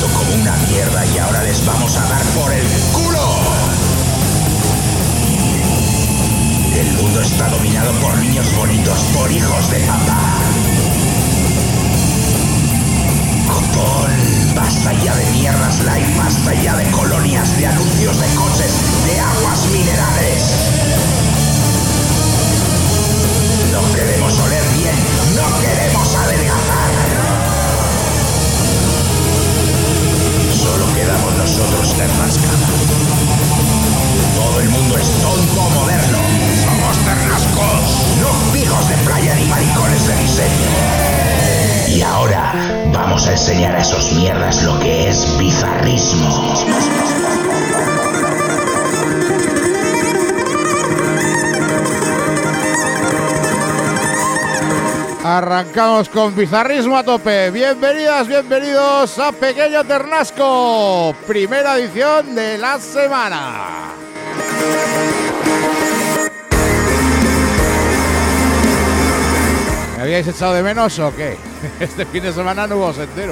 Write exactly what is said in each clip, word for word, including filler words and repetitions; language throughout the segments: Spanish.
como una mierda y ahora les vamos a dar por el culo. El mundo está dominado por niños bonitos, por hijos de papá. Copón, basta ya de mierdas light, basta ya de colonias, de anuncios de coches, de aguas minerales. No queremos oler bien, no queremos adelgazar. Solo quedamos nosotros, Ternasca. Todo el mundo es tonto moderno. Somos Ternascos, no hijos de playa ni maricones de diseño. Y ahora vamos a enseñar a esos mierdas lo que es bizarrismo. Arrancamos con bizarrismo a tope. Bienvenidas, bienvenidos a Pequeño Ternasco, primera edición de la semana. ¿Me habíais echado de menos o qué? Este fin de semana no hubo senderos.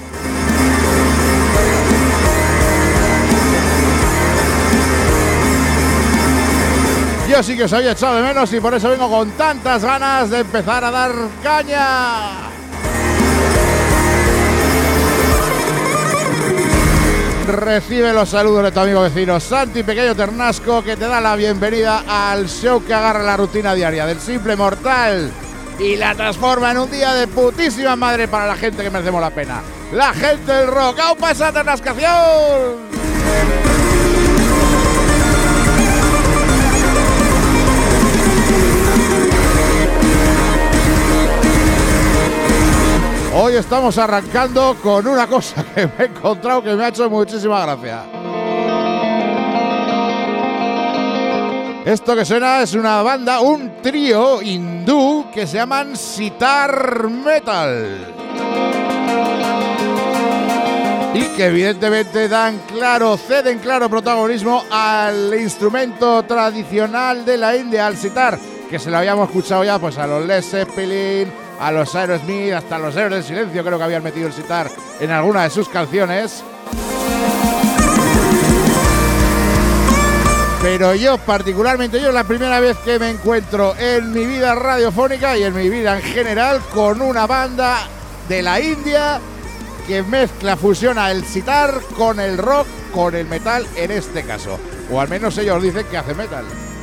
Yo sí que os había echado de menos y por eso vengo con tantas ganas de empezar a dar caña. Recibe los saludos de tu amigo vecino Santi Pequeño Ternasco, que te da la bienvenida al show que agarra la rutina diaria del simple mortal y la transforma en un día de putísima madre para la gente que merecemos la pena. La gente del rock. ¡Aupa esa ternascación! Hoy estamos arrancando con una cosa que me he encontrado que me ha hecho muchísima gracia. Esto que suena es una banda, un trío hindú que se llaman Sitar Metal. Y que evidentemente dan claro, ceden claro protagonismo al instrumento tradicional de la India, al sitar, que se lo habíamos escuchado ya pues a los Led Zeppelin, a los Aerosmith, hasta los Héroes del Silencio, creo que habían metido el sitar en alguna de sus canciones. Pero yo, particularmente yo, es la primera vez que me encuentro en mi vida radiofónica y en mi vida en general con una banda de la India que mezcla, fusiona el sitar con el rock, con el metal en este caso. O al menos ellos dicen que hace metal.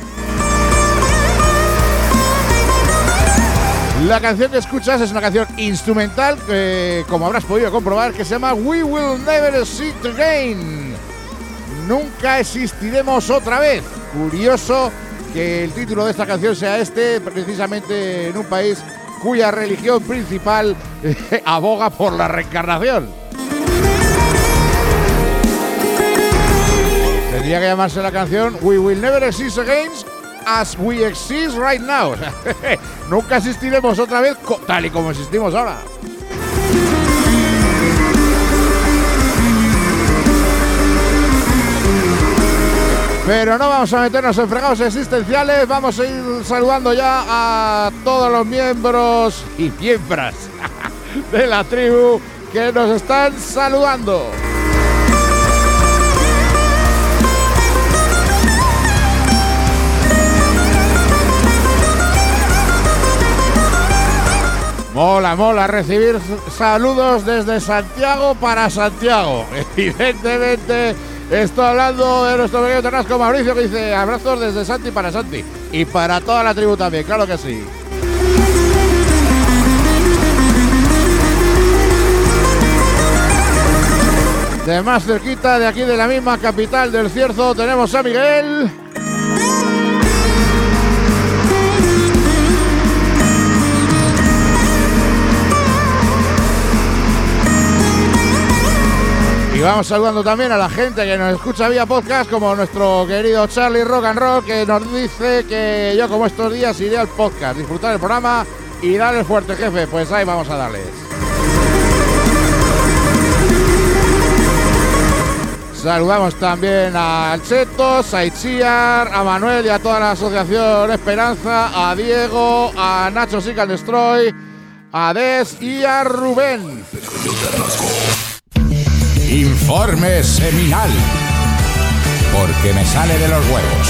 La canción que escuchas es una canción instrumental que, como habrás podido comprobar, que se llama We Will Never Exist Again. Nunca existiremos otra vez. Curioso que el título de esta canción sea este, precisamente en un país cuya religión principal eh, aboga por la reencarnación. Tendría que llamarse la canción We Will Never Exist Again as we exist right now. Nunca existiremos otra vez co- tal y como existimos ahora. Pero no vamos a meternos en fregados existenciales, vamos a ir saludando ya a todos los miembros y miembras de la tribu que nos están saludando. Mola, mola recibir saludos desde Santiago para Santiago. Evidentemente estoy hablando de nuestro pequeño Ternasco Mauricio, que dice abrazos desde Santi para Santi. Y para toda la tribu también, claro que sí. De más cerquita, de aquí de la misma capital del Cierzo, tenemos a Miguel. Y vamos saludando también a la gente que nos escucha vía podcast, como nuestro querido Charlie Rock and Roll, que nos dice que yo como estos días iré al podcast, disfrutar el programa y darle fuerte, jefe. Pues ahí vamos a darles. Saludamos también a Chetos, a Itziar, a Manuel y a toda la asociación Esperanza, a Diego, a Nacho Sick and Destroy, a Des y a Rubén. Informe seminal. Porque me sale de los huevos.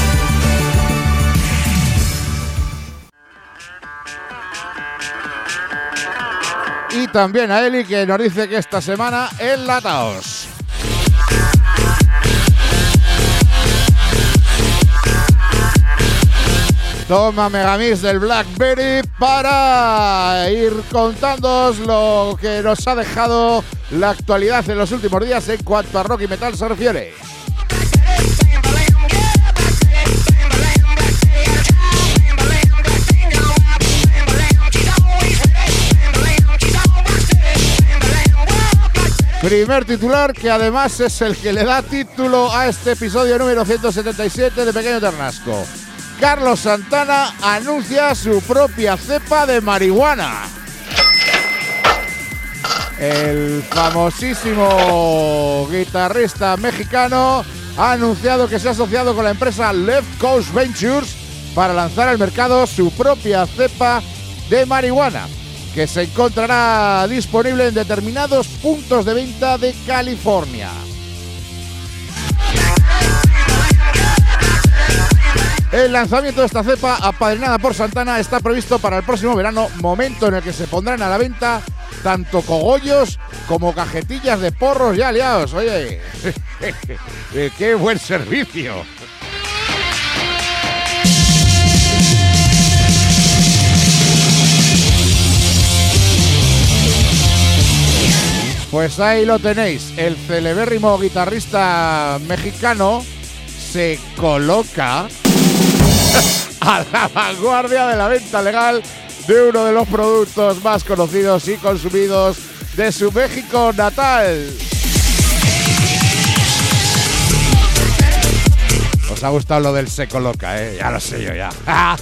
Y también a Eli, que nos dice que esta semana enlataos. Toma Megamix del BlackBerry para ir contándoos lo que nos ha dejado la actualidad en los últimos días en cuanto a rock y metal se refiere. Primer titular, que además es el que le da título a este episodio número ciento setenta y siete de Pequeño Ternasco. Carlos Santana anuncia su propia cepa de marihuana. El famosísimo guitarrista mexicano ha anunciado que se ha asociado con la empresa Left Coast Ventures para lanzar al mercado su propia cepa de marihuana, que se encontrará disponible en determinados puntos de venta de California. El lanzamiento de esta cepa, apadrinada por Santana, está previsto para el próximo verano, momento en el que se pondrán a la venta tanto cogollos como cajetillas de porros ya aliados. Oye, ¡qué buen servicio! Pues ahí lo tenéis, el celebérrimo guitarrista mexicano se coloca a la vanguardia de la venta legal de uno de los productos más conocidos y consumidos de su México natal. Os ha gustado lo del se coloca, ¿eh? Ya lo sé yo ya.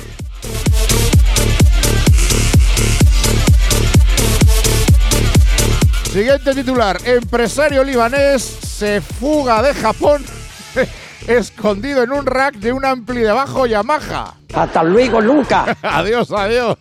Siguiente titular, empresario libanés se fuga de Japón escondido en un rack de un ampli de bajo Yamaha. Hasta luego, nunca. Adiós, adiós.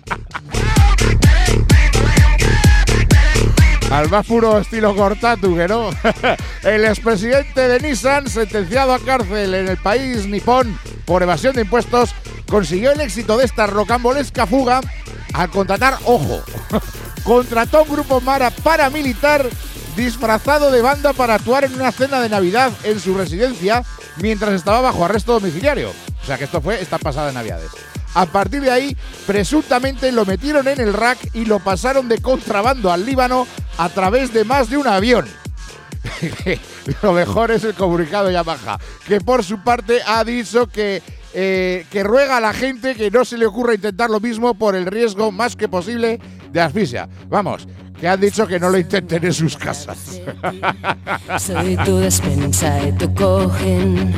Al más puro estilo Cortatu, que no. El expresidente de Nissan, sentenciado a cárcel en el país nipón por evasión de impuestos, consiguió el éxito de esta rocambolesca fuga al contratar, ojo, contrató a un grupo mara paramilitar disfrazado de banda para actuar en una cena de Navidad en su residencia mientras estaba bajo arresto domiciliario. O sea que esto fue esta pasada Navidades. A partir de ahí, presuntamente lo metieron en el rack y lo pasaron de contrabando al Líbano a través de más de un avión. Lo mejor es el comunicado Yamaha, que por su parte ha dicho que, eh, que ruega a la gente que no se le ocurra intentar lo mismo por el riesgo más que posible de asfixia. Vamos, que han dicho que no lo intenten en sus casas. Soy tu despensa y tu cogen.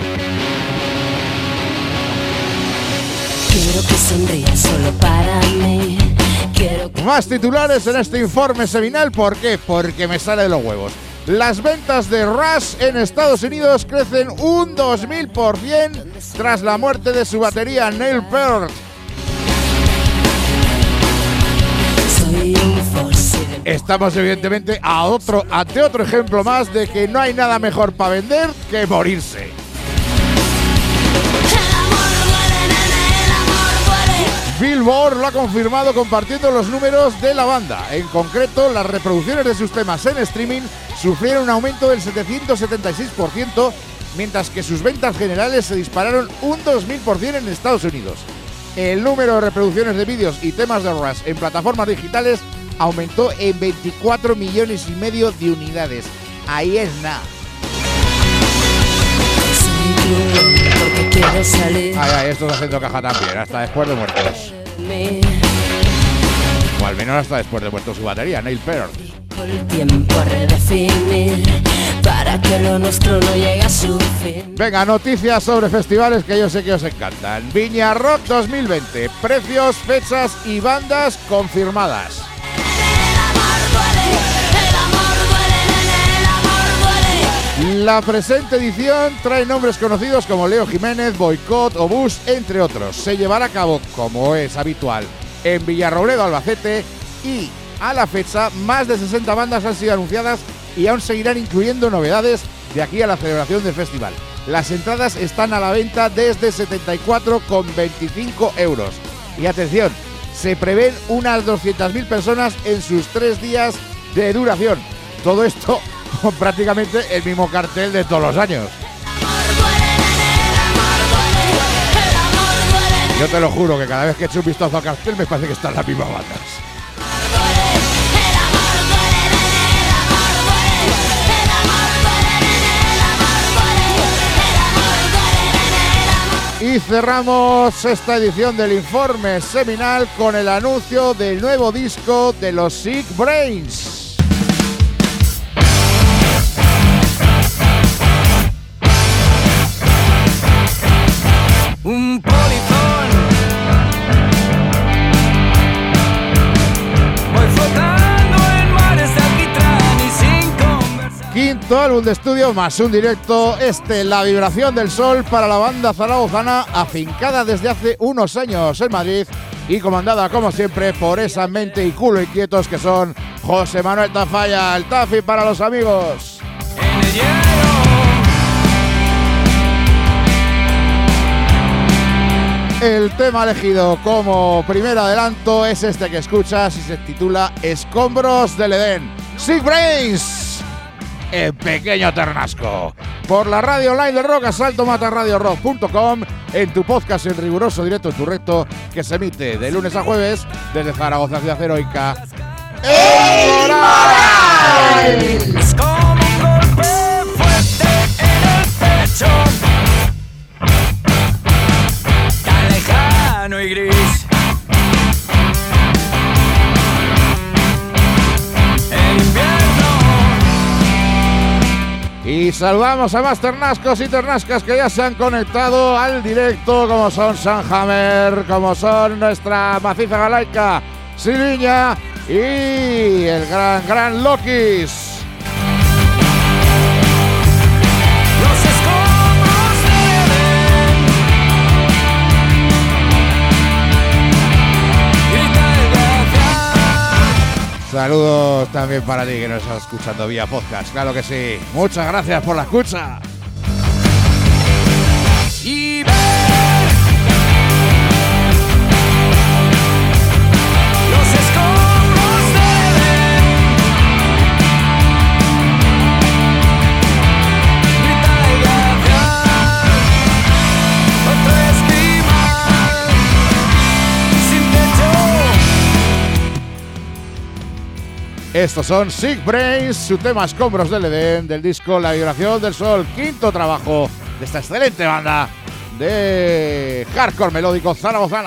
Quiero que sonrías solo para mí. Quiero que... Más titulares en este informe seminal. ¿Por qué? Porque me sale de los huevos. Las ventas de Rush en Estados Unidos crecen un dos mil por ciento tras la muerte de su batería Neil Peart. soy un fósil. Estamos evidentemente a otro, ante otro ejemplo más de que no hay nada mejor para vender que morirse. Billboard lo ha confirmado compartiendo los números de la banda. En concreto, las reproducciones de sus temas en streaming sufrieron un aumento del setecientos setenta y seis por ciento, mientras que sus ventas generales se dispararon un dos mil por ciento en Estados Unidos. El número de reproducciones de vídeos y temas de Rush en plataformas digitales aumentó en veinticuatro millones y medio de unidades. Ahí es nada. Porque quiero salir. Ay, ay, esto está haciendo caja también, hasta después de muertos. O al menos hasta después de muertos su batería, Neil Peart. El tiempo a redefinir para que lo nuestro no llegue a su fin. Venga, noticias sobre festivales que yo sé que os encantan. Viña Rock dos mil veinte. Precios, fechas y bandas confirmadas. La presente edición trae nombres conocidos como Leo Jiménez, Boicot, Obús, entre otros. Se llevará a cabo, como es habitual, en Villarrobledo, Albacete, y a la fecha más de sesenta bandas han sido anunciadas y aún seguirán incluyendo novedades de aquí a la celebración del festival. Las entradas están a la venta desde setenta y cuatro con veinticinco euros. Y atención, se prevén unas doscientas mil personas en sus tres días de duración. Todo esto con prácticamente el mismo cartel de todos los años. Yo te lo juro que cada vez que echo un vistazo al cartel me parece que están las mismas bandas. Y cerramos esta edición del informe seminal con el anuncio del nuevo disco de los Sick Brains. Un polizón, voy flotando en mares de alquitrán y sin conversar. Quinto álbum de estudio más un directo, este La Vibración del Sol para la banda zaragozana, afincada desde hace unos años en Madrid y comandada como siempre por esa mente y culo inquietos que son José Manuel Tafalla, el Tafi para los amigos. En el hielo. El tema elegido como primer adelanto es este que escuchas y se titula Escombros del Edén. Sick Brains, en Pequeño Ternasco. Por la radio online del rock, asalto mata radio rock punto com, en tu podcast en riguroso directo en tu recto, que se emite de lunes a jueves desde Zaragoza, ciudad heroica. ¡El Moral! Es como un golpe fuerte en el pecho, tan lejano y gris. El invierno. Y saludamos a más ternascos y ternascas que ya se han conectado al directo, como son Sanhammer, como son nuestra maciza galaica Siriña y el gran, gran Lokis. Los escombros del Edén, grita el glaciar. Saludos también para ti que nos estás escuchando vía podcast, claro que sí. Muchas gracias por la escucha. Y ver los escombros del Edén, grita el glaciar, otro esquimal sin techo. Estos son Sick Brains, su tema Escombros del Edén, del disco La Vibración del Sol, quinto trabajo de esta excelente banda de hardcore melódico zaragozana.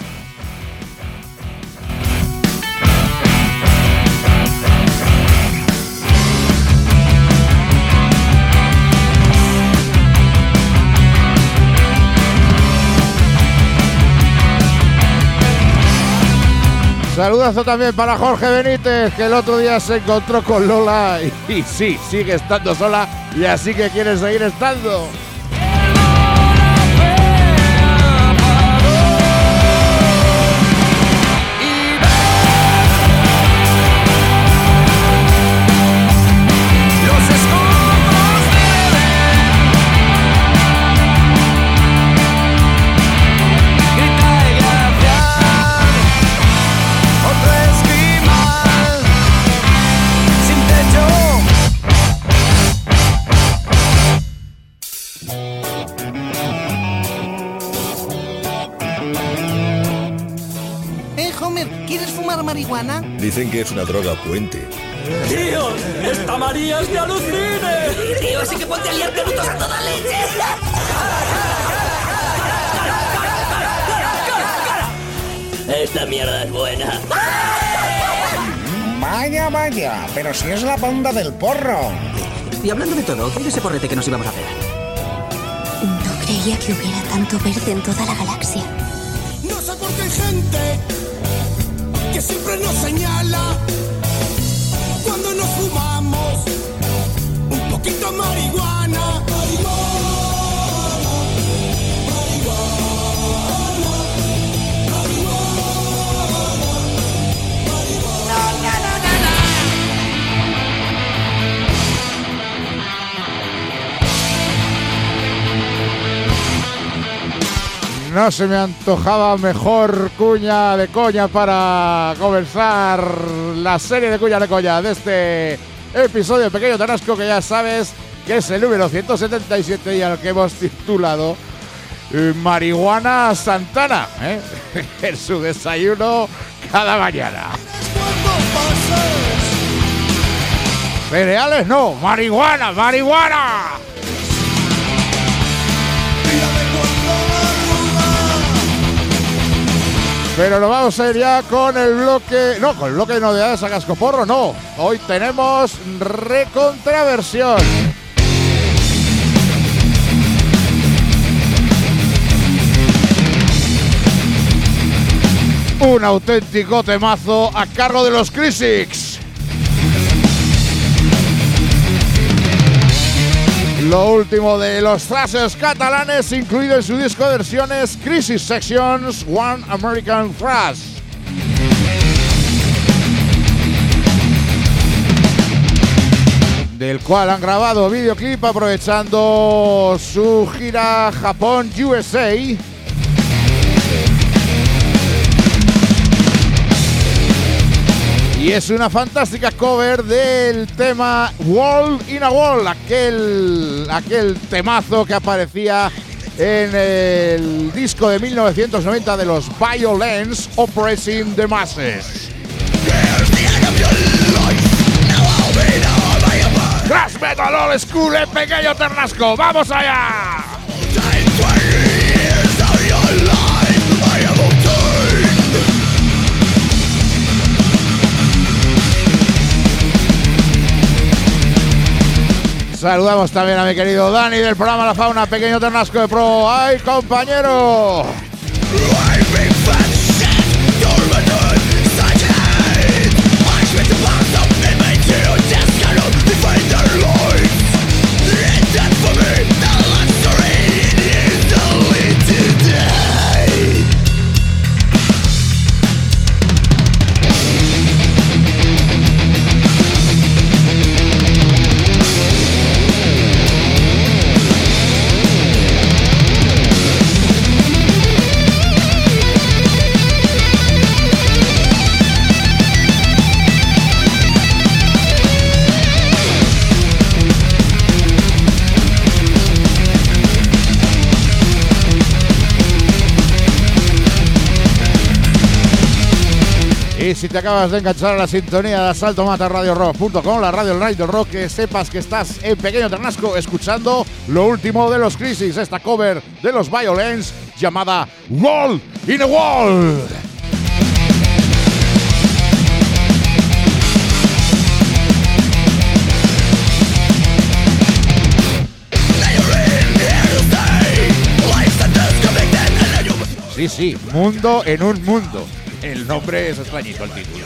Saludazo también para Jorge Benítez, que el otro día se encontró con Lola y, y sí, sigue estando sola y así que quiere seguir estando. Marihuana? Dicen que es una droga puente. ¡Tío! ¡Esta María es de alucine! Tío, así que ponte a liar canutos a toda leche. Esta mierda es buena. Vaya, vaya, pero si es la banda del porro. Y hablando de todo, ¿qué es ese porrete que nos íbamos a hacer? No creía que hubiera tanto verde en toda la galaxia. No sé por qué hay gente que siempre nos señala cuando nos fumamos un poquito marihuana. Marihuana, marihuana, marihuana, marihuana. no se me antojaba mejor cuña de coña para comenzar la serie de cuña de coña de este episodio de Pequeño Tarrasco, que ya sabes que es el número ciento setenta y siete y al que hemos titulado eh, Marihuana Santana, ¿eh? en su desayuno cada mañana. Cereales no, marihuana, marihuana. Pero lo vamos a ir ya con el bloque... No, con el bloque de novedades a cascoporro, no. Hoy tenemos recontraversión. Un auténtico temazo a cargo de los Crisix. Lo último de los thrashers catalanes, incluido en su disco de versiones Crisis Sections One American Thrash. Del cual han grabado videoclip aprovechando su gira Japón U S A. Y es una fantástica cover del tema Wall in a Wall, aquel, aquel temazo que aparecía en el disco de mil novecientos noventa de los Violence, Oppressing the Masses. Thrash Metal Old School en Pequeño Tarrasco, ¡vamos allá! Saludamos también a mi querido Dani del programa La Fauna, Pequeño Tarrasco de Pro. ¡Ay, compañero! Y si te acabas de enganchar a la sintonía de Asalto Mata Radio Rock punto com, la radio online del rock, que sepas que estás en Pequeño Tarrasco escuchando lo último de los Crisix, esta cover de los Violence llamada Wall in a Wall. Sí, sí, mundo en un mundo. El nombre es extrañito, el título.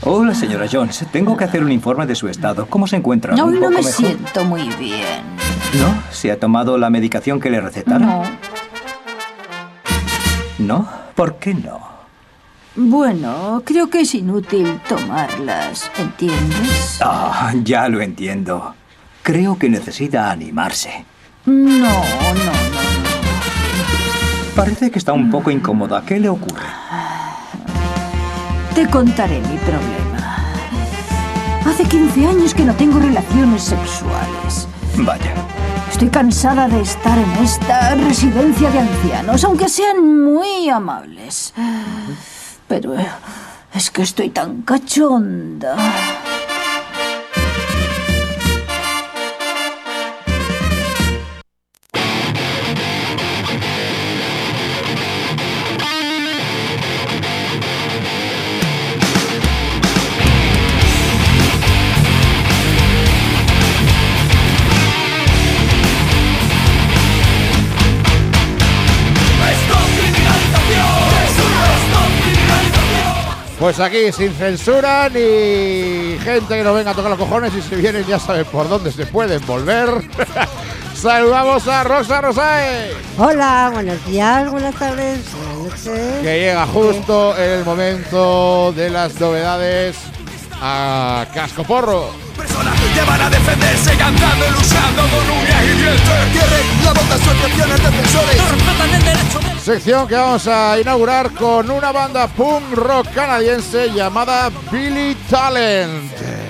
Señora Jones, tengo que hacer un informe de su estado. ¿Cómo se encuentra? No, ¿Un no poco me mejor? siento muy bien. ¿No? ¿Se ha tomado la medicación que le recetaron? No. ¿No? ¿Por qué no? Bueno, creo que es inútil tomarlas, ¿entiendes? Ah, ya lo entiendo. Creo que necesita animarse. No, no, no, no. Parece que está un poco incómoda. ¿Qué le ocurre? Te contaré mi problema. Hace quince años que no tengo relaciones sexuales. Vaya. Estoy cansada de estar en esta residencia de ancianos, aunque sean muy amables. Pero es que estoy tan cachonda. Pues aquí, sin censura ni gente que nos venga a tocar los cojones, y si vienen ya saben por dónde se pueden volver. Saludamos a Rosa Rosae. Hola, buenos días, buenas tardes, buenas noches. Que llega justo en el momento de las novedades a Casco Porro. Personas que van a defenderse cantando y luchando con uñas y dientes. Cierren la boca, asociaciones defensores. No respetan el derecho de... Sección que vamos a inaugurar con una banda punk rock canadiense llamada Billy Talent.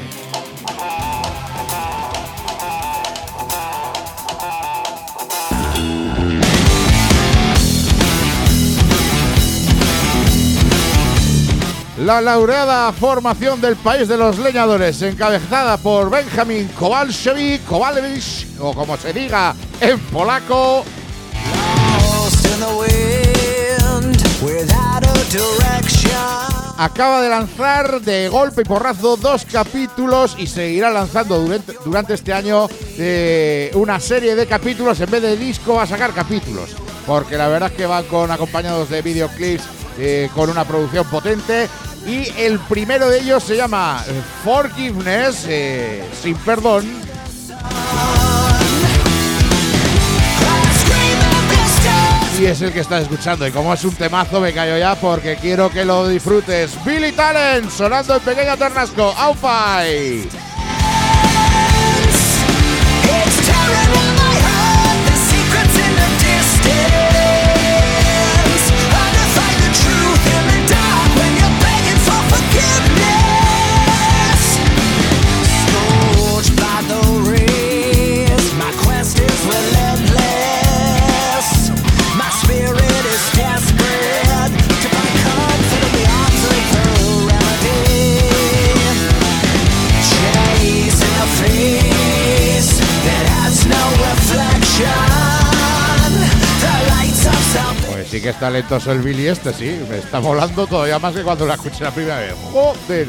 La laureada formación del País de los Leñadores, encabezada por Benjamin Kowalewicz, Kowalewicz, o como se diga en polaco, acaba de lanzar de golpe y porrazo dos capítulos y seguirá lanzando durante, durante este año eh, una serie de capítulos. En vez de disco va a sacar capítulos, porque la verdad es que van con acompañados de videoclips eh, con una producción potente. Y el primero de ellos se llama Forgiveness, eh, sin perdón. Y es el que estás escuchando. Y como es un temazo, me callo ya porque quiero que lo disfrutes. Billy Talent, sonando en Pequeño Ternasco. ¡Aufai! Pues sí que es talentoso el Billy este, sí. Me está molando todavía más que cuando la escuché la primera vez. ¡Joder!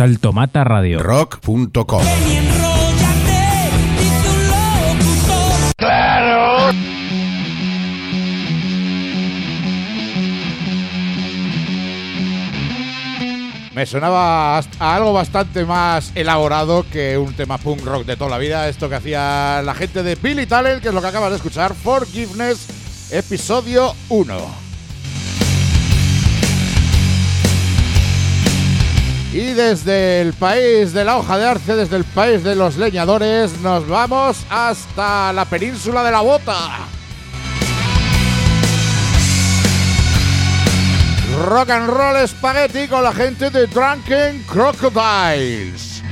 Salto Mata Radio. rock punto com. ¡Claro! Me sonaba a algo bastante más elaborado que un tema punk rock de toda la vida. Esto que hacía la gente de Billy Talent, que es lo que acabas de escuchar. Forgiveness, episodio uno. Y desde el país de la hoja de arce, desde el país de los leñadores, nos vamos hasta la península de la bota. Rock and Roll Spaghetti con la gente de Drunken Crocodiles.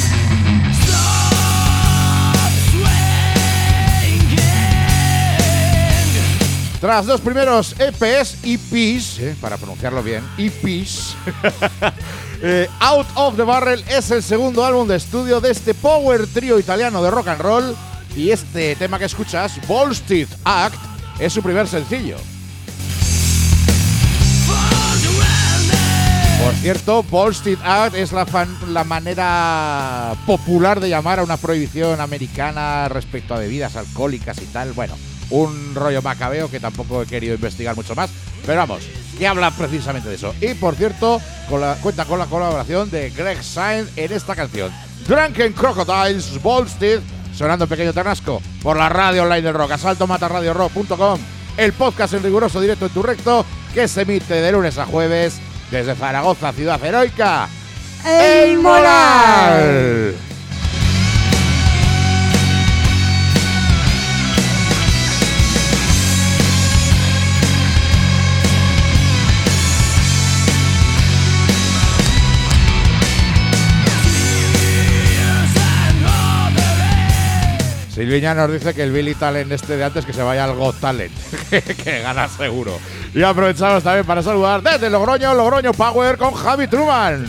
Tras dos primeros E Pes, E Ps, eh, para pronunciarlo bien, E Ps, eh, Out of the Barrel es el segundo álbum de estudio de este power trío italiano de rock and roll, y este tema que escuchas, Volstead Act, es su primer sencillo. Por cierto, Volstead Act es la, fan, la manera popular de llamar a una prohibición americana respecto a bebidas alcohólicas y tal. Bueno, un rollo macabeo que tampoco he querido investigar mucho más, pero vamos, que habla precisamente de eso. Y por cierto, con la, cuenta con la colaboración de Greg Sainz en esta canción, Drunken Crocodiles, Volstead, sonando en pequeño ternasco por la radio online del rock, asalto mata radio rock punto com, el podcast en riguroso directo en tu recto, que se emite de lunes a jueves desde Zaragoza, ciudad heroica, El Moral. Silviña nos dice que el Billy Talent este de antes que se vaya al Got Talent, que gana seguro. Y aprovechamos también para saludar desde Logroño, Logroño Power con Javi Truman.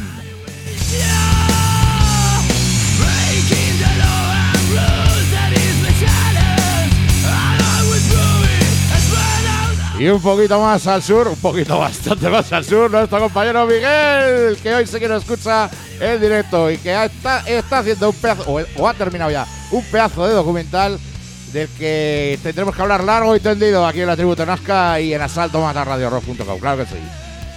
Y un poquito más al sur, un poquito bastante más al sur, nuestro compañero Miguel, que hoy sí que nos escucha en directo y que está, está haciendo un pedazo, o, o ha terminado ya, un pedazo de documental del que tendremos que hablar largo y tendido aquí en la tribu Ternasca y en asalto mata radio rock punto com, claro que sí.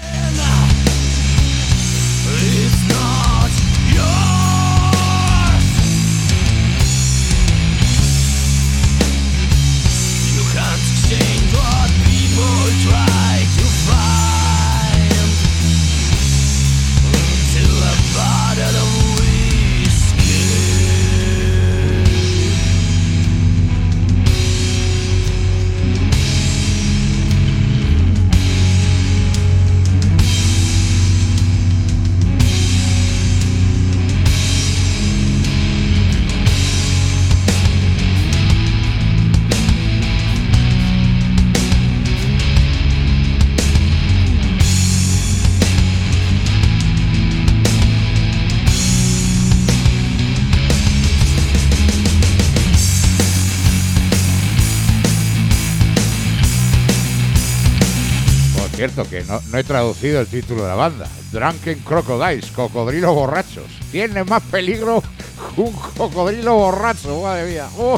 Cierto que no, no he traducido el título de la banda. Drunken Crocodiles, cocodrilos borrachos. Tiene más peligro un cocodrilo borracho, madre mía. ¡Oh!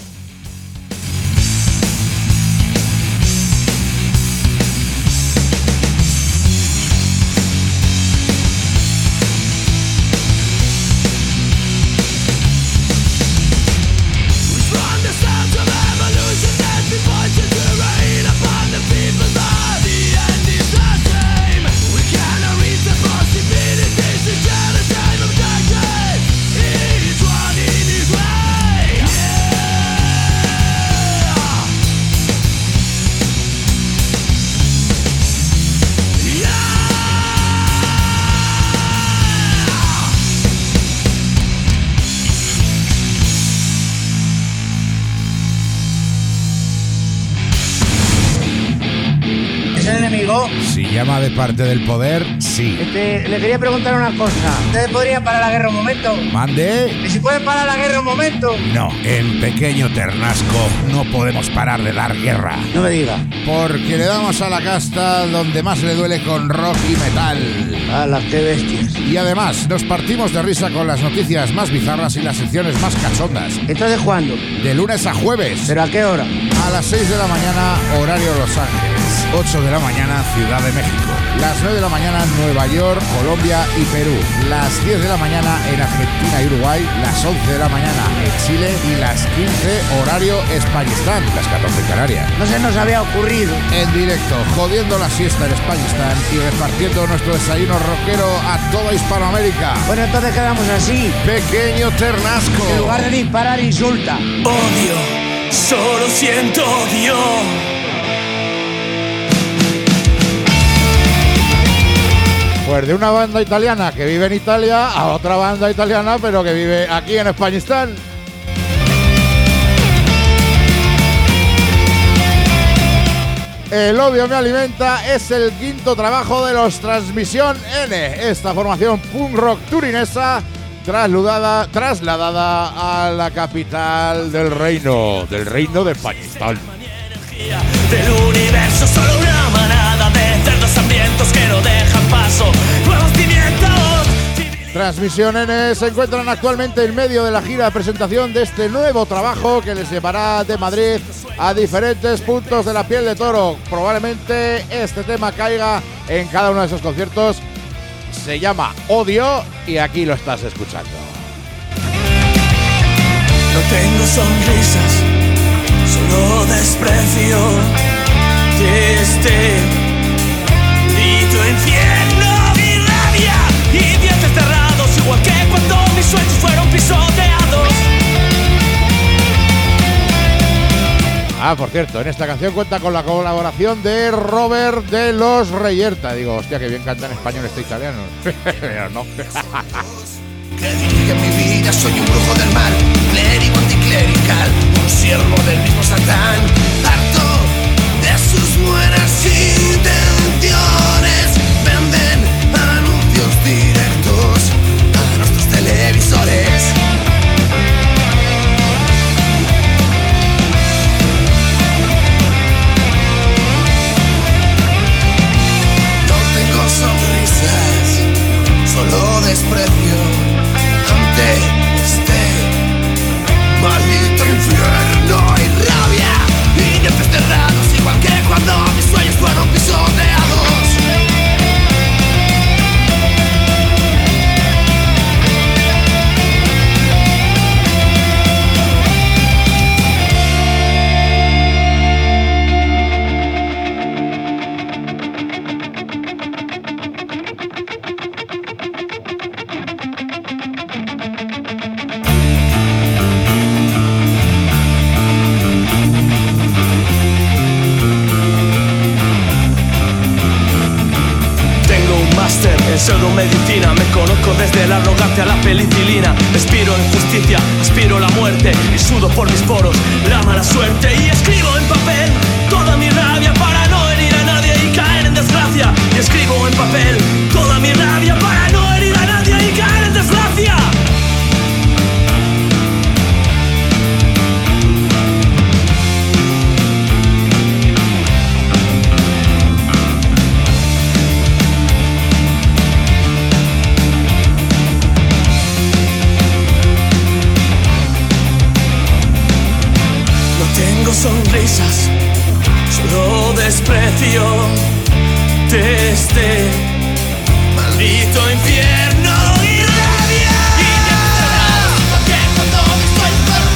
el enemigo? Si llama de parte del poder, sí. Este, le quería preguntar una cosa. ¿Ustedes podrían parar la guerra un momento? ¿Mande? ¿Y si pueden parar la guerra un momento? No, en Pequeño Ternasco no podemos parar de dar guerra. No me diga. Porque le damos a la casta donde más le duele con rock y metal. ¡Hala, qué bestias! Y además nos partimos de risa con las noticias más bizarras y las secciones más cachondas. ¿Entonces cuándo? De lunes a jueves. ¿Pero a qué hora? A las seis de la mañana, horario Los Ángeles. ocho de la mañana, Ciudad de México. Las nueve de la mañana, Nueva York, Colombia y Perú. Las diez de la mañana en Argentina y Uruguay. Las once de la mañana en Chile. Y las quince, horario Españistán. Las catorce en Canarias. No se nos había ocurrido. En directo, jodiendo la siesta en Españistán y repartiendo nuestro desayuno rockero a toda Hispanoamérica. Bueno, entonces quedamos así. Pequeño Ternasco. En lugar de disparar, insulta. Odio, solo siento odio. Pues de una banda italiana que vive en Italia a otra banda italiana pero que vive aquí en Españistán. El odio me alimenta es el quinto trabajo de los Transmisión N, esta formación punk rock turinesa trasladada, trasladada a la capital del reino, del reino de Españistán. Del universo solo una manada de cerdos hambrientos que no dejan paso, nuevos cimientos. Transmisión N se encuentran actualmente en medio de la gira de presentación de este nuevo trabajo que les llevará de Madrid a diferentes puntos de la piel de toro. Probablemente este tema caiga en cada uno de esos conciertos. Se llama Odio y aquí lo estás escuchando. No tengo sonrisas, solo desprecio de este maldito infierno y rabia y dientes cerrados, igual que cuando mis sueños fueron pisoteados. Ah, por cierto, en esta canción cuenta con la colaboración de Robert de los Reyerta. Digo, hostia, que bien canta en español este italiano. Pero no. Que dirige mi vida, soy un brujo del mal, clérigo anticlerical, un siervo del mismo Satán, harto de sus buenas intenciones. Venden anuncios directos a nuestros televisores. No tengo sonrisas, solo desprecio ante este maldito infierno y rabia y dientes cerrados, igual que cuando mis sueños fueron pisoteados. En pseudomedicina me conozco desde la arrogancia a la penicilina. Aspiro en justicia, aspiro la muerte y sudo por mis poros la mala suerte. Y escribo en papel toda mi rabia para no herir a nadie y caer en desgracia. Y escribo en papel toda mi rabia para no herir a nadie y caer en desgracia. Sonrisas, solo desprecio de este maldito infierno y rabia y dientes cerrados, igual que cuando mis sueños fueron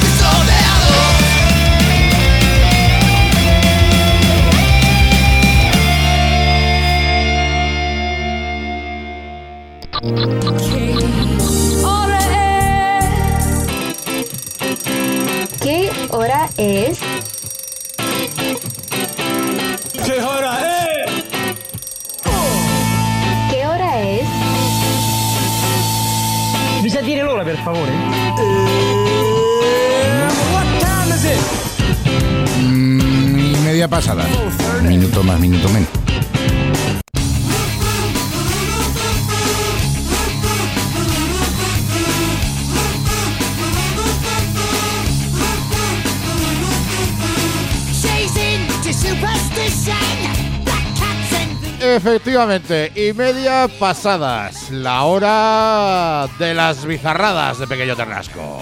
pisoteados. ¿Qué hora es? ¿Qué hora es? ¿Qué hora es? Mi sa dire l'ora, per favore? What time is it? Mm, y media pasada. Minuto más, minuto menos. Efectivamente, y media pasadas, la hora de las bizarradas de Pequeño Ternasco.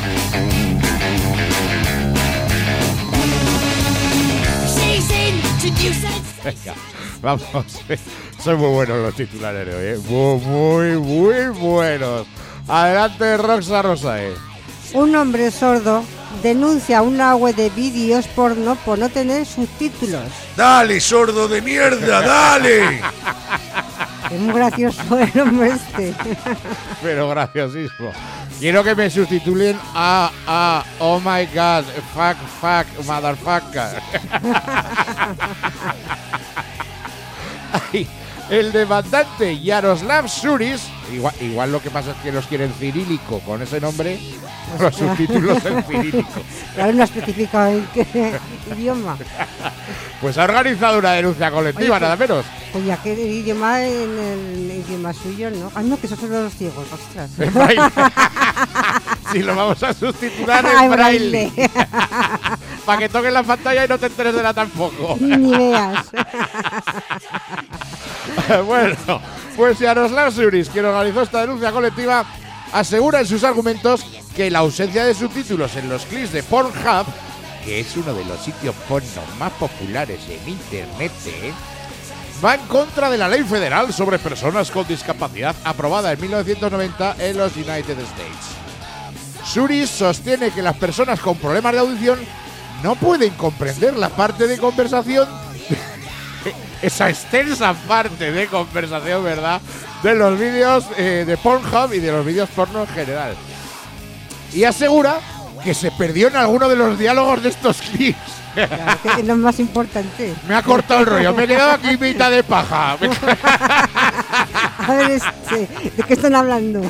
Venga, vamos, son muy buenos los titulares de hoy, ¿eh? Muy, muy, muy buenos. Adelante, Roxa Rosae. Un hombre sordo denuncia una web de vídeos porno por no tener subtítulos. ¡Dale, sordo de mierda, dale! Es muy gracioso el hombre este. Pero graciosísimo. Quiero que me sustituyen a, a, oh my god, fuck, fuck, motherfucker. Ay, el demandante Yaroslav Suris, igual, igual lo que pasa es que los quieren cirílico con ese nombre, los subtítulos en cirílico. Claro, no ha especificado en qué idioma. Pues ha organizado una denuncia colectiva, Oye, nada menos. Pues ya que el idioma en el idioma suyo, ¿no? Ah, no, que esos son los ciegos, ostras. En braille. Si lo vamos a sustituir en braille. Para que toques la pantalla y no te enteres de nada tampoco. Ni veas. Bueno, pues Yaroslav Suris, quien organizó esta denuncia colectiva, asegura en sus argumentos que la ausencia de subtítulos en los clips de Pornhub, que es uno de los sitios porno más populares en internet, ¿eh? va en contra de la ley federal sobre personas con discapacidad aprobada en mil novecientos noventa en los United States. Suris sostiene que las personas con problemas de audición no pueden comprender la parte de conversación, esa extensa parte de conversación, ¿verdad?, de los vídeos eh, de Pornhub y de los vídeos porno en general. Y asegura que se perdió en alguno de los diálogos de estos clips. Claro, que es lo más importante. Me ha cortado el rollo, me he quedado aquí mitad de paja. A ver, este, ¿de qué están hablando?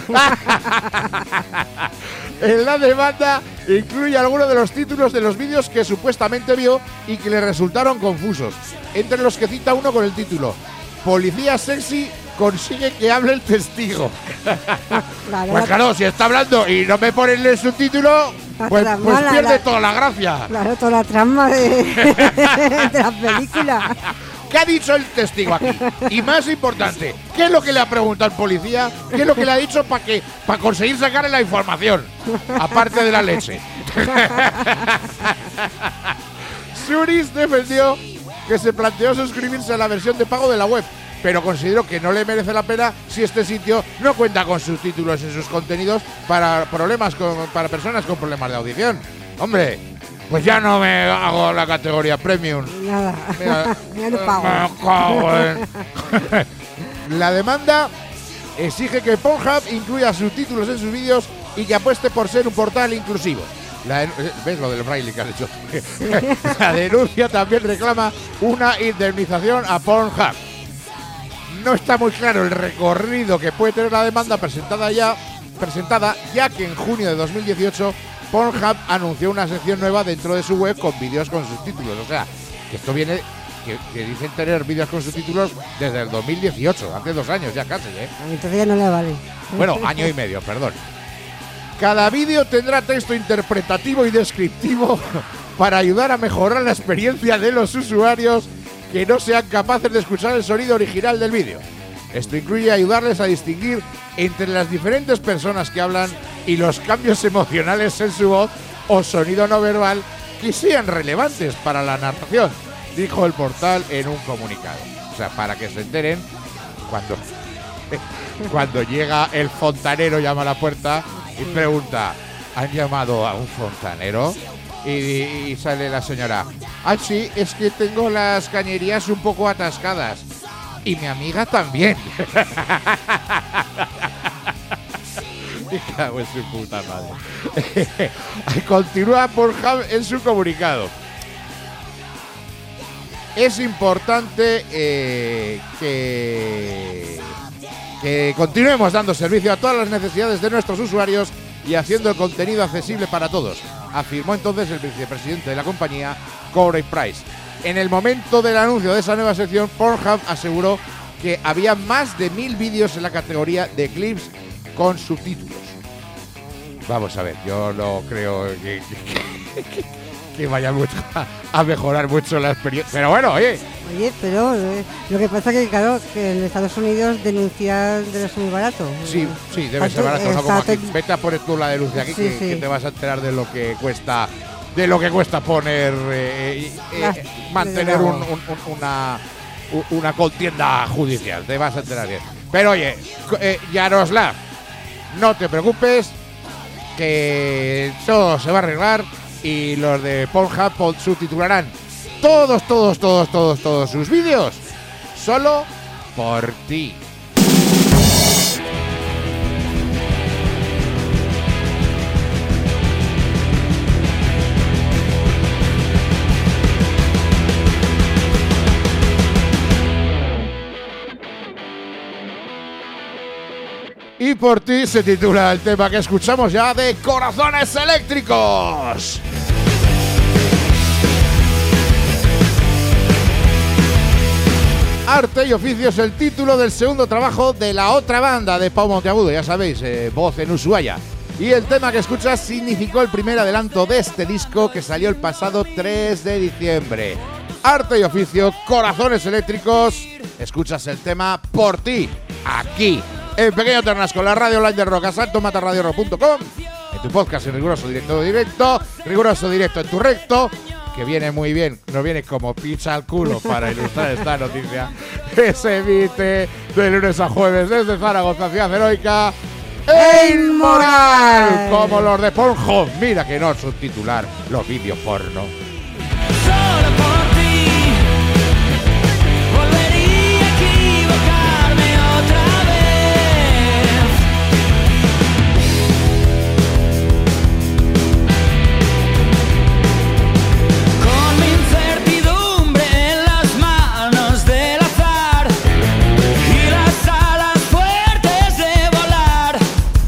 En la demanda incluye algunos de los títulos de los vídeos que supuestamente vio y que le resultaron confusos, entre los que cita uno con el título Policía sexy consigue que hable el testigo. Claro, pues claro, si está hablando y no me ponen el subtítulo, pues, pues pierde la, toda la gracia. Claro, toda la trama de, de la película. ¿Qué ha dicho el testigo aquí? Y más importante, ¿qué es lo que le ha preguntado el policía? ¿Qué es lo que le ha dicho para que para conseguir sacarle la información? Aparte de la leche. Suris defendió que se planteó suscribirse a la versión de pago de la web, pero considero que no le merece la pena si este sitio no cuenta con subtítulos en sus contenidos para problemas con, para personas con problemas de audición. Hombre, pues ya no me hago la categoría premium. Nada, Mira, ya no pago. Me cago en... La demanda exige que Pornhub incluya subtítulos en sus vídeos y que apueste por ser un portal inclusivo. La, ¿Ves lo del braille que has hecho? La denuncia también reclama una indemnización a Pornhub. No está muy claro el recorrido que puede tener la demanda presentada ya, presentada, ya que en junio de dos mil dieciocho Pornhub anunció una sección nueva dentro de su web con vídeos con subtítulos. O sea, que esto viene, que, que dicen tener vídeos con subtítulos desde el dos mil dieciocho, hace dos años ya casi, ¿eh? Entonces ya no le vale. Bueno, año y medio, perdón. Cada vídeo tendrá texto interpretativo y descriptivo para ayudar a mejorar la experiencia de los usuarios que no sean capaces de escuchar el sonido original del vídeo. Esto incluye ayudarles a distinguir entre las diferentes personas que hablan y los cambios emocionales en su voz o sonido no verbal que sean relevantes para la narración, dijo el portal en un comunicado. O sea, para que se enteren cuando, cuando llega el fontanero, llama a la puerta y pregunta, ¿han llamado a un fontanero? Y, y sale la señora, ah, sí, es que tengo las cañerías un poco atascadas. Y mi amiga también. Me cago en su puta madre. Continúa Pornhub en su comunicado. Es importante eh, que, que continuemos dando servicio a todas las necesidades de nuestros usuarios y haciendo el contenido accesible para todos, afirmó entonces el vicepresidente de la compañía, Corey Price. En el momento del anuncio de esa nueva sección, Pornhub aseguró que había más de mil vídeos en la categoría de clips con subtítulos. Vamos a ver, yo no creo que, que, que, que vaya mucho a, a mejorar mucho la experiencia. Pero bueno, oye. Oye, pero eh, lo que pasa es que, claro, que en Estados Unidos denunciar debe ser muy barato. Sí, sí, debe ser barato. No como aquí. Vete a poner tú la denuncia aquí, sí, que, sí. que te vas a enterar de lo que cuesta, de lo que cuesta poner, eh, eh, Las, mantener un, un, un, una, una contienda judicial. Te vas a enterar bien. Pero oye, eh, Yaroslav, no te preocupes, que todo se va a arreglar y los de Pornhub subtitularán todos, todos, todos, todos, todos sus vídeos solo por ti. Y por ti se titula el tema que escuchamos ya de Corazones Eléctricos. Arte y Oficio es el título del segundo trabajo de la otra banda de Pau Monteagudo, ya sabéis, eh, voz en Ushuaia. Y el tema que escuchas significó el primer adelanto de este disco que salió el pasado tres de diciembre. Arte y Oficio, Corazones Eléctricos. Escuchas el tema Por Ti, aquí, en Pequeño Ternasco, la radio online de rock, asalto mata radio rock punto com, en tu podcast en riguroso directo directo, riguroso directo en tu recto, que viene muy bien, nos viene como pizza al culo para ilustrar esta noticia, que se emite de lunes a jueves desde Zaragoza, ciudad heroica e inmoral, como los de Pornhub. Mira que no subtitular los vídeos porno. Solo por ti volvería a equivocarme otra vez. Con mi incertidumbre en las manos del azar y las alas fuertes de volar.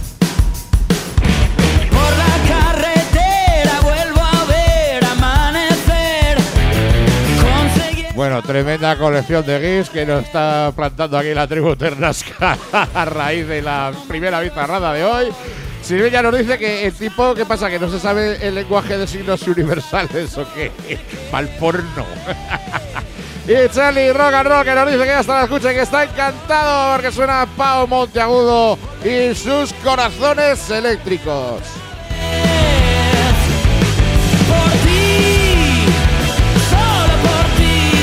Por la carretera vuelvo a ver amanecer. Bueno, tremenda colección de GIFs que nos está plantando aquí la tribu Ternasca a raíz de la primera bizarrada de hoy. Silvia nos dice que el tipo, ¿qué pasa? Que no se sabe el lenguaje de signos universales o qué, pa'l porno. Y Charlie Rock and Roll que nos dice que ya está la escucha y que está encantado porque suena Pau Monteagudo y sus Corazones Eléctricos. Por ti, solo por ti,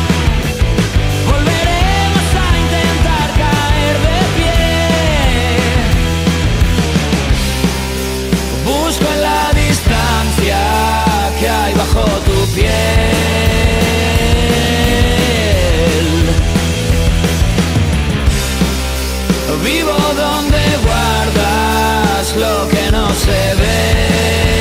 volveremos a intentar caer de pie. Busco en la distancia que hay bajo tu piel. Vivo donde guardas lo que no se ve.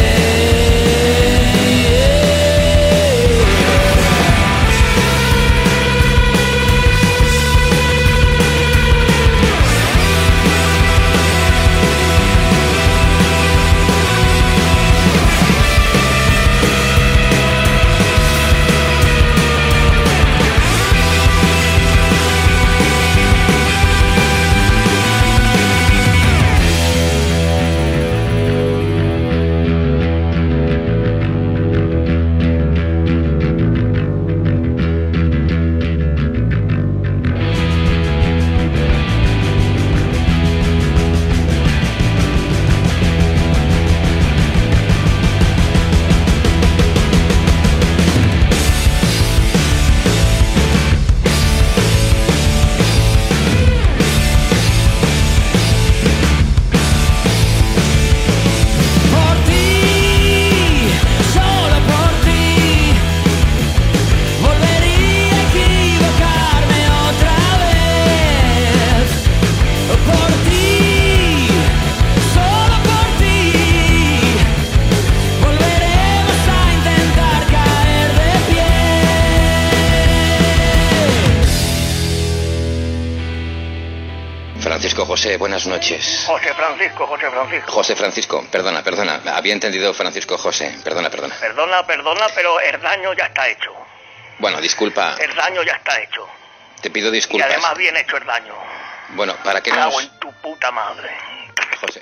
José, buenas noches. José Francisco, José Francisco. José Francisco, perdona, perdona. Había entendido Francisco José. Perdona, perdona. Perdona, perdona, pero el daño ya está hecho. Bueno, disculpa. El daño ya está hecho. Te pido disculpas. Y además bien hecho el daño. Bueno, ¿para qué nos...? Cago en tu puta madre. José.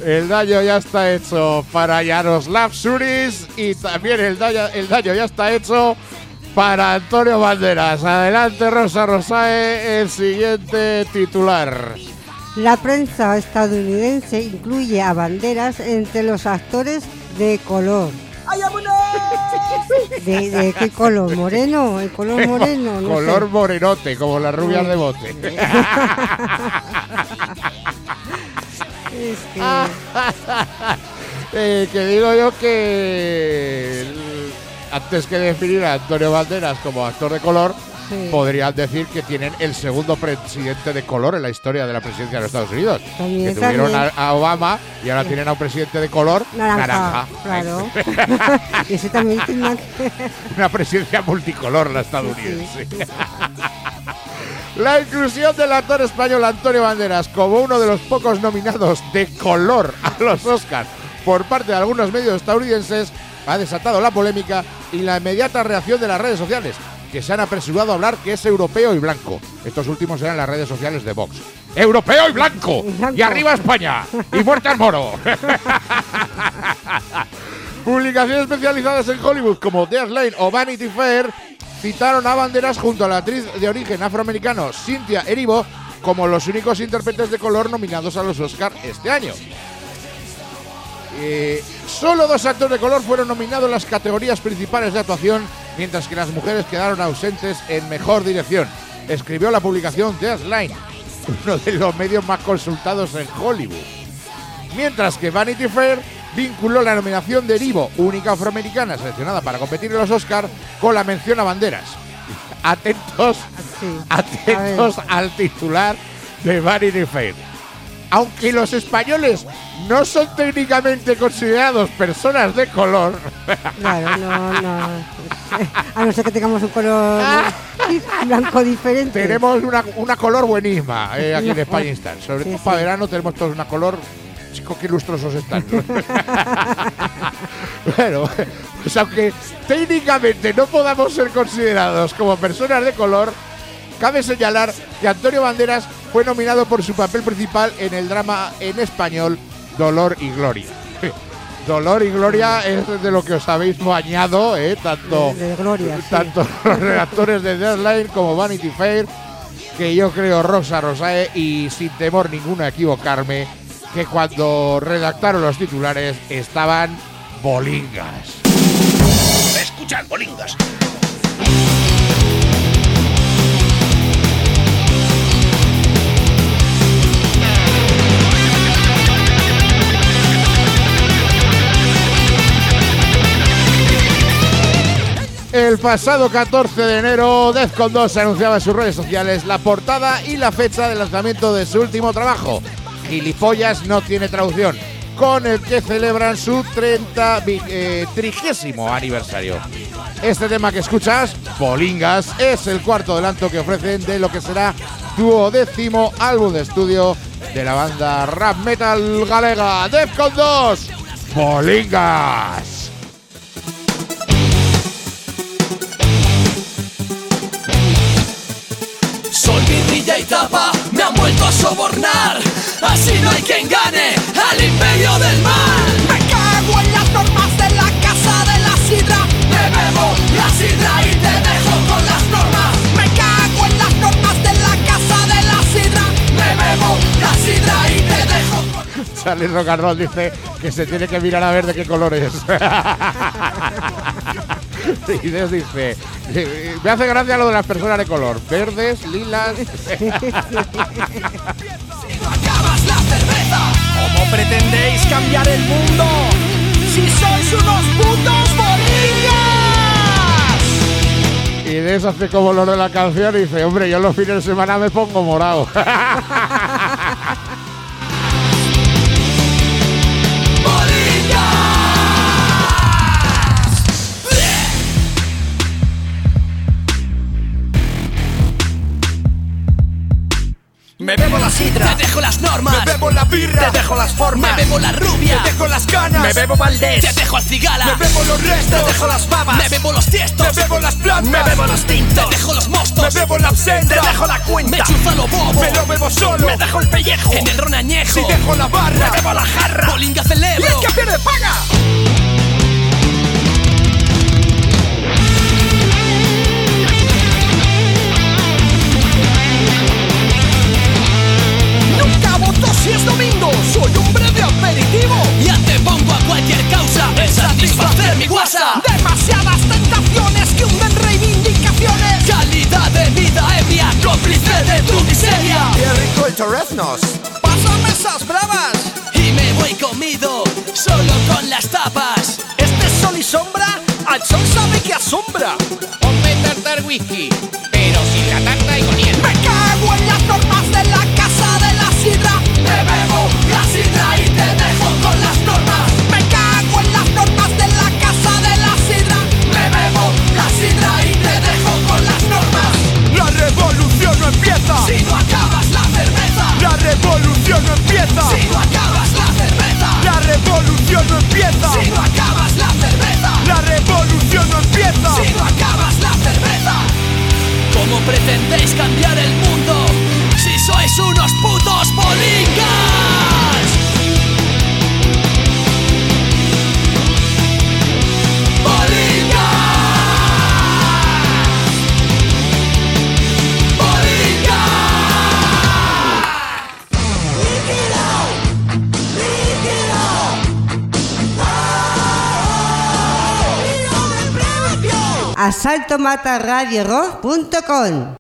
El daño ya está hecho para Yaroslav Suris y también el daño, el daño ya está hecho para Antonio Banderas. Adelante, Rosa Rosae, el siguiente titular. La prensa estadounidense incluye a Banderas entre los actores de color. ¡Ay, vámonos! ¿De, ¿De qué color? ¿Moreno? ¿El color moreno? No color sé. morenote, como las rubias sí. de bote. Es que... eh, que digo yo que antes que definir a Antonio Banderas como actor de color, sí. podrían decir que tienen el segundo presidente de color en la historia de la presidencia de los Estados Unidos. También, que tuvieron a, también. a Obama y ahora sí. tienen a un presidente de color naranja. naranja. Claro. Y ese también tiene una presidencia multicolor la estadounidense. Sí, sí. La inclusión del actor español Antonio Banderas como uno de los pocos nominados de color a los Oscars por parte de algunos medios estadounidenses ha desatado la polémica y la inmediata reacción de las redes sociales, que se han apresurado a hablar que es europeo y blanco. Estos últimos eran las redes sociales de Vox. ¡Europeo y blanco! blanco. ¡Y arriba España! ¡Y muerte al moro! Publicaciones especializadas en Hollywood como Deadline o Vanity Fair citaron a Banderas junto a la actriz de origen afroamericano Cynthia Erivo como los únicos intérpretes de color nominados a los Oscar este año. Eh, solo dos actores de color fueron nominados en las categorías principales de actuación, mientras que las mujeres quedaron ausentes en mejor dirección, escribió la publicación Deadline, uno de los medios más consultados en Hollywood. Mientras que Vanity Fair vinculó la nominación de Erivo, única afroamericana seleccionada para competir en los Oscars, con la mención a Banderas. Atentos, sí, atentos al titular de Vanity Fair. Aunque los españoles no son técnicamente considerados personas de color. Claro, no, no. A no ser que tengamos un color blanco diferente. Tenemos una, una color buenísima eh, aquí en España Instant. Sobre sí, todo sí. para verano tenemos todos una color. Chicos, qué lustrosos están. Bueno, pues aunque técnicamente no podamos ser considerados como personas de color, cabe señalar que Antonio Banderas fue nominado por su papel principal en el drama en español Dolor y Gloria. Dolor y Gloria es de lo que os habéis bañado, ¿eh? tanto, de, de gloria, tanto sí. los redactores de Deadline como Vanity Fair, que yo creo, Rosa Rosae, y sin temor ninguno a equivocarme, que cuando redactaron los titulares estaban bolingas. Escuchad, bolingas. El pasado catorce de enero, Defcon dos anunciaba en sus redes sociales la portada y la fecha de lanzamiento de su último trabajo, Gilipollas no tiene traducción, con el que celebran su treinta, eh, trigésimo aniversario. Este tema que escuchas, Bolingas, es el cuarto adelanto que ofrecen de lo que será duodécimo álbum de estudio de la banda rap metal galega Defcon dos, Bolingas. Sol, vidrilla y tapa me han vuelto a sobornar. Así no hay quien gane al imperio del mal. Me cago en las normas de la casa de la sidra. Me bebo la sidra y te dejo con las normas. Me cago en las normas de la casa de la sidra. Me bebo la sidra y te dejo con... Charlie Rock and Roll dice que se tiene que mirar a ver de qué color es. Y Des dice, me hace gracia lo de las personas de color, verdes, lilas. Si no acabas la cerveza, ¿cómo pretendéis cambiar el mundo si sois unos putos bolingas? Y Des hace como lo de la canción y dice, hombre, yo los fines de semana me pongo morado. Me bebo la sidra, te dejo las normas. Me bebo la birra, te dejo las formas. Me bebo la rubia, te dejo la las canas. Me bebo Valdés. Te dejo al cigala. Me bebo los restos. Te dejo las babas. Me bebo los tiestos. Me bebo las plantas. Me bebo los tintos. Te dejo los mostos. Me bebo la absenta. Te dejo la cuenta. Me chuza lo bobo. Me lo bebo solo. Me dejo el pellejo. En el ron añejo. Si dejo la barra. Me bebo la jarra. Bolinga celebro. Y el que pierde paga. Nunca voto si es domingo. Soy hombre de aperitivo. Y antepongo a cualquier causa el satisfacer mi guasa. Demasiadas tentaciones que hunden reivindicaciones. Calidad de vida ebria, cómplice de tu miseria. Qué rico el torreznos. Pásame esas bravas. Y me voy comido, solo con las tapas. Este sol y sombra, al sol sabe que asombra. Ponme tartar whisky, pero sin la tarta y con hiel. Me cago en las normas de la casa de la sidra. Te bebo la sidra y te dejo con las normas. Me cago en las normas de la casa de la sidra. Me bebo la sidra y te dejo con las normas. La revolución no empieza si no acabas la cerveza. La revolución no empieza si no acabas la cerveza. La revolución no empieza si no acabas la cerveza. La revolución no empieza si no acabas la cerveza. ¿Cómo pretendéis cambiar el mundo si sois unos putos bolingas? ¡Bolingas! asalto mata radio rock punto com.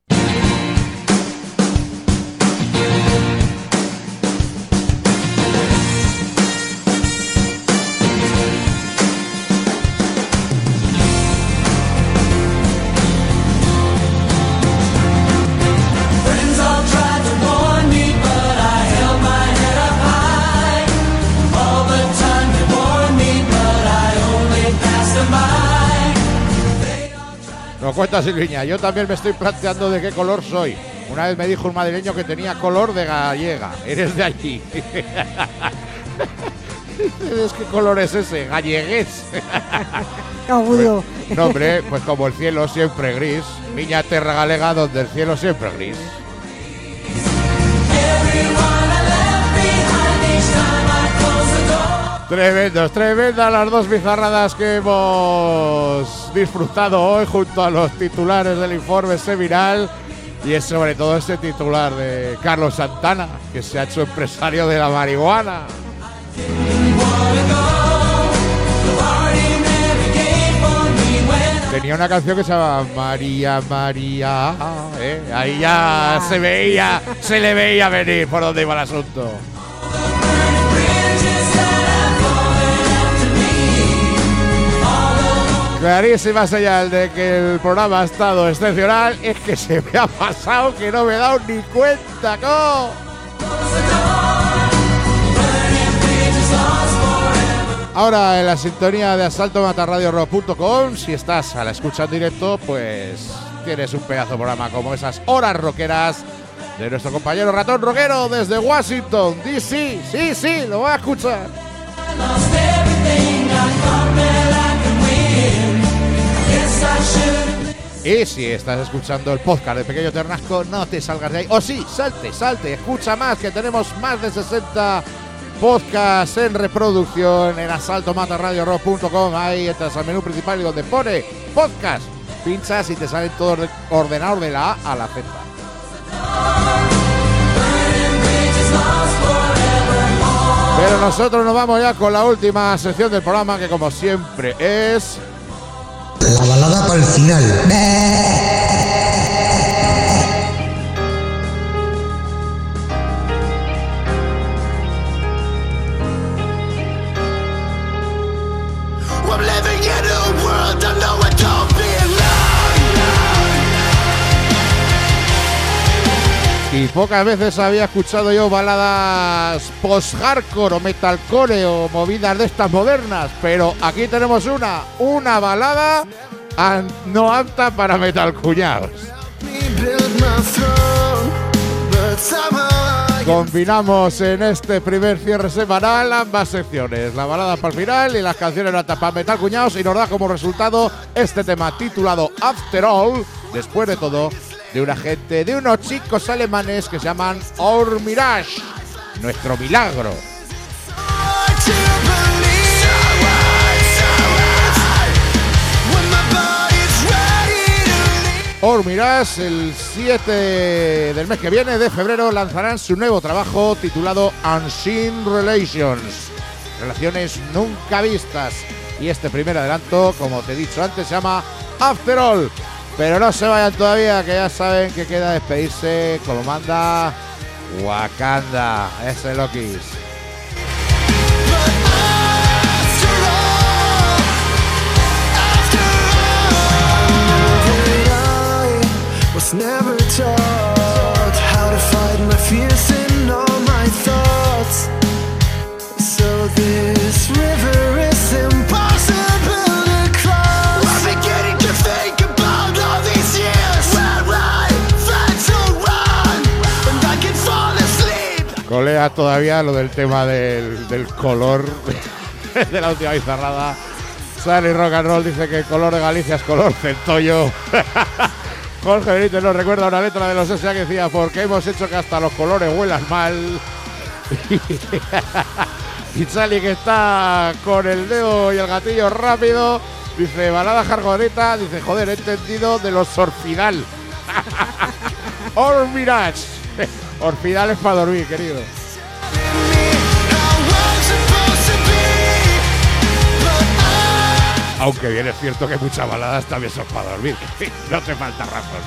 Nos cuenta Silviña, yo también me estoy planteando de qué color soy. Una vez me dijo un madrileño que tenía color de gallega. Eres de allí. ¿Qué color es ese? Gallegués. Agudo. Pues, no, hombre, pues como el cielo siempre gris. Miña terra galega donde el cielo siempre gris. Tremendos, tremendas las dos bizarradas que hemos disfrutado hoy junto a los titulares del informe seminal, y es sobre todo este titular de Carlos Santana, que se ha hecho empresario de la marihuana. Tenía una canción que se llama María, María, ¿eh? Ahí ya se veía, se le veía venir por dónde iba el asunto. Clarísima señal de que el programa ha estado excepcional. Es que se me ha pasado que no me he dado ni cuenta, ¿no? Ahora en la sintonía de asalto mata radio rock punto com, si estás a la escucha en directo, pues tienes un pedazo de programa como esas horas rockeras de nuestro compañero Ratón Rockero desde Washington, D C. Sí, sí, lo voy a escuchar. Y si estás escuchando el podcast de Pequeño Ternasco, no te salgas de ahí. O sí, salte, salte, escucha más, que tenemos más de sesenta podcasts en reproducción en asalto mata radio rock punto com. Ahí entras al menú principal y donde pone podcast, pinchas y te sale todo ordenado de la A a la Z. Pero nosotros nos vamos ya con la última sección del programa, que como siempre es... la balada para el final. Y pocas veces había escuchado yo baladas post-hardcore o metalcore o movidas de estas modernas, pero aquí tenemos una, una balada an- no apta para metalcuñados. Combinamos en este primer cierre semanal ambas secciones, la balada para el final y las canciones de la tapa metal cuñados, y nos da como resultado este tema titulado After All, después de todo, de una gente, de unos chicos alemanes que se llaman Our Mirage, nuestro milagro. Our Mirage, el siete del mes que viene, de febrero, lanzarán su nuevo trabajo titulado Unseen Relations, relaciones nunca vistas. Y este primer adelanto, como te he dicho antes, se llama After All. Pero no se vayan todavía, que ya saben que queda despedirse como manda Wakanda. Ese es lo que es. Was never taught how to fight my fears and all my thoughts. So this river is impossible to cross. I'm beginning to think about all these years where I tried to run and I can fall asleep. Colea todavía lo del tema del, del color de la última bizarrada. Sally Rock and Roll dice que el color de Galicia es color centollo. Jorge Benítez nos recuerda una letra de los S A que decía: porque hemos hecho que hasta los colores huelan mal. Y Sally, que está con el dedo y el gatillo rápido, dice: balada jargoneta, dice: joder, he entendido de los Orfidal. Our Mirage. Orfidal es para dormir, querido. Aunque bien es cierto que muchas baladas también son para dormir, que no te falta razón.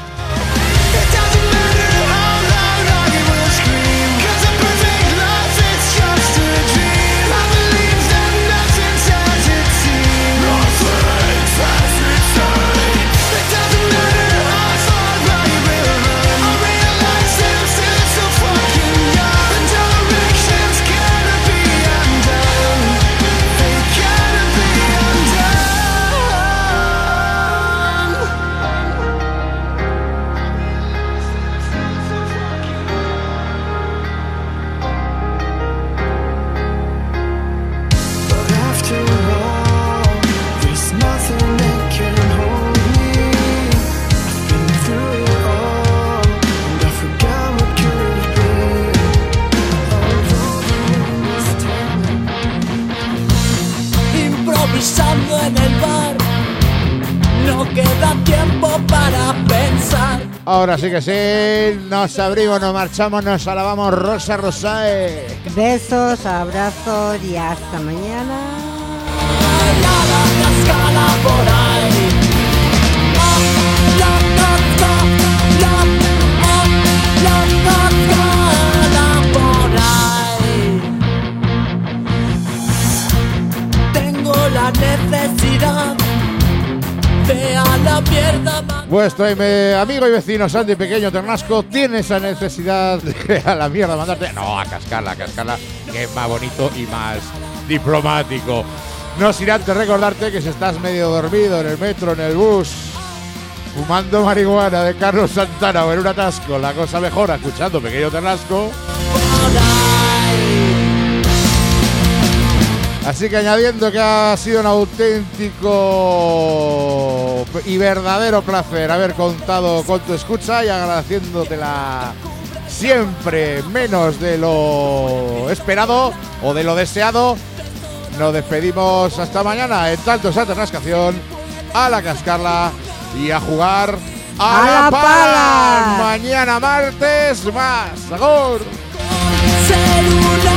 En el bar, no queda tiempo para pensar. Ahora sí que sí, nos abrimos, nos marchamos, nos alabamos. Rosa Rosae. Besos, abrazos y hasta mañana. Nada cascada por ahí. La cascada por ahí. Tengo la necesidad de a la mierda. Vuestro eh, amigo y vecino Santi Pequeño Ternasco tiene esa necesidad de a la mierda mandarte. No, a cascarla, a cascarla, que es más bonito y más diplomático. No sin antes recordarte que si estás medio dormido en el metro, en el bus, fumando marihuana de Carlos Santana o en un atasco, la cosa mejora escuchando Pequeño Ternasco. Así que añadiendo que ha sido un auténtico y verdadero placer haber contado con tu escucha y agradeciéndotela siempre menos de lo esperado o de lo deseado, nos despedimos hasta mañana en Tanto esa Ternascación, a la cascarla y a jugar a, a la, la pala. pala. Mañana martes más. ¡Agur!